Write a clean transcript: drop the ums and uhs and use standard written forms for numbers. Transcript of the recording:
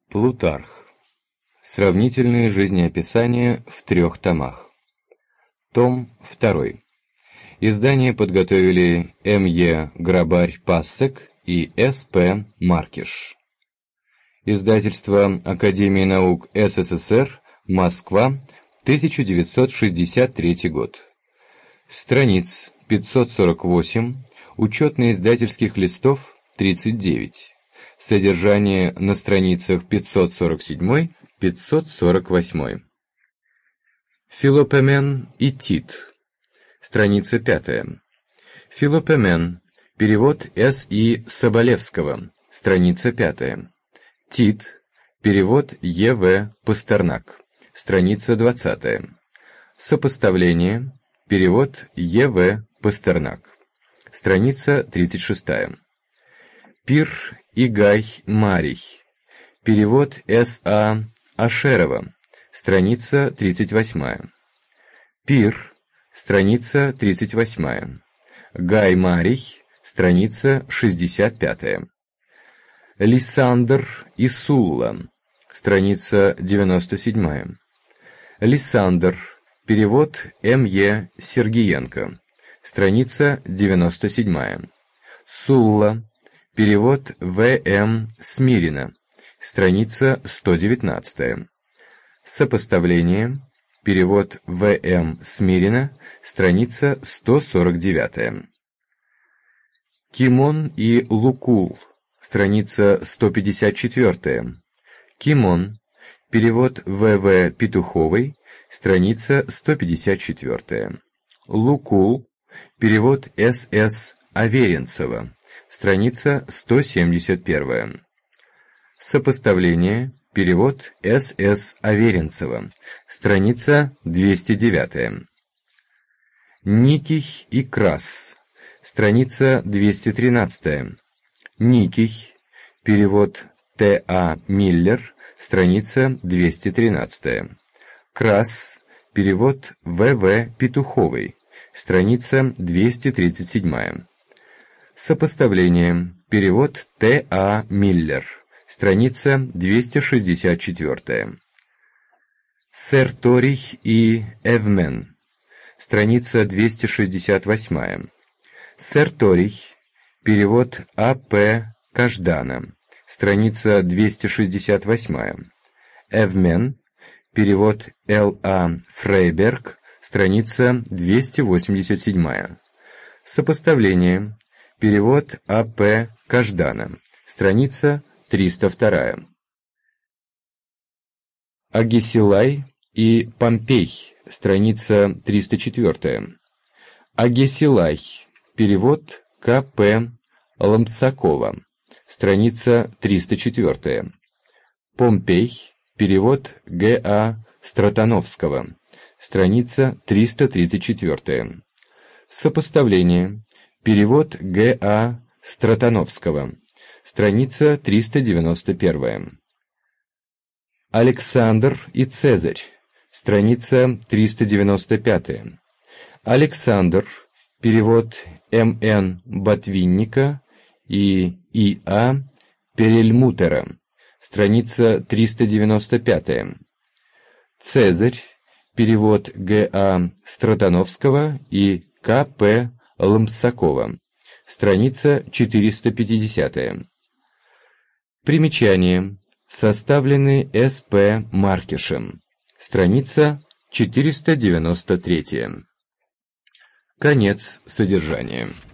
Плутарх. Сравнительные жизнеописания в 3 томах. Том 2. Издание подготовили М.Е. Грабарь-Пассек и С.П. Маркиш. Издательство Академии наук СССР, Москва, 1963 год. Страниц 548, учетно-издательских листов 39. Содержание на страницах 547-548. Филопомен и Тит. Страница 5. Филопомен. Перевод С.И. Соболевского. Страница 5. Тит. Перевод Е.В. Пастернак. Страница 20. Сопоставление. Перевод Е.В. Пастернак. Страница 36. Пир и Гай Марий. Перевод С.А. Ашерова. Страница 38. Пир. Страница 38. Гай Марий. Страница 65. Лиссандр и Сулла. Страница 97. Лиссандр. Перевод М.Е. Сергиенко. Страница 97. Сулла. Перевод В.М. Смирина. Страница 119. Сопоставление. Перевод В.М. Смирина. Страница 149. Кимон и Лукул. Страница 154. Кимон. Перевод В.В. Петуховой. Страница 154. Лукул. Перевод С.С. Аверинцева. Страница 171. Сопоставление. Перевод С.С. Аверинцева. Страница 209. Никий и Крас. Страница 213. Никий. Перевод Т.А. Миллер. Страница 213. Крас. Перевод В.В. Петуховой. Страница 237. Сопоставление. Перевод Т.А. Миллер. Страница 264. Серторий и Эвмен. Страница 268. Серторий. Перевод А.П. Каждана. Страница 268. Эвмен. Перевод Л.А. Фрейберг. Страница 287. Сопоставление. Перевод А.П. Каждана. Страница 302. Агесилай и Помпей. Страница 304. Агесилай. Перевод К.П. Лампсакова. Страница 304. Помпей. Перевод Г.А. Стратановского. Страница 334. Сопоставление. Перевод Г.А. Стратановского. Страница 391. Александр и Цезарь. Страница 395. Александр. Перевод М.Н. Ботвинника и И.А. Перельмутера. Страница 395. Цезарь. Перевод Г.А. Стратановского и К.П. Лампсакова. Страница 450. Примечание. Составлены С.П. Маркишем. Страница 493. Конец содержания.